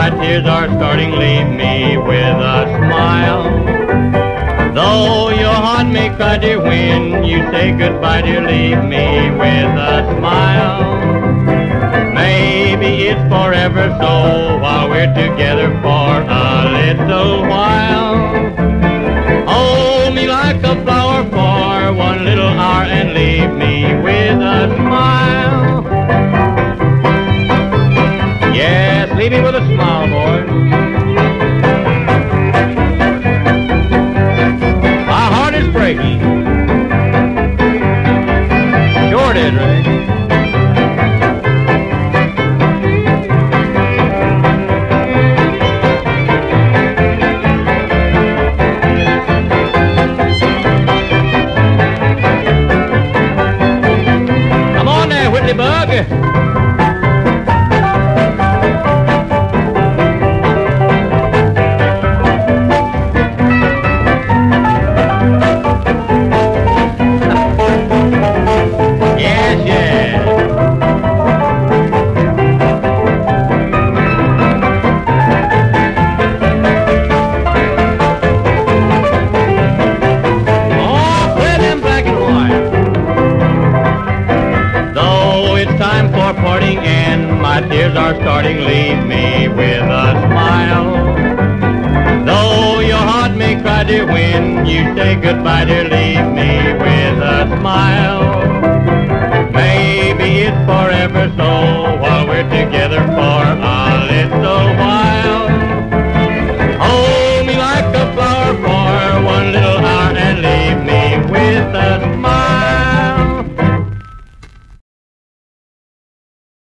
my tears are starting, leave me with a smile. Though your heart may cry, dear, when you say goodbye, dear, leave me with a smile. Maybe it's forever so while we're together for a little while. Hold me like a flower for one little hour and leave me with a smile. Yes, leave me with a smile, boys. My heart is breaking. Sure did, Ray. Come on there, Whitley Bug. Parting and my tears are starting, leave me with a smile. Though your heart may cry, dear, when you say goodbye, dear, leave me with a smile.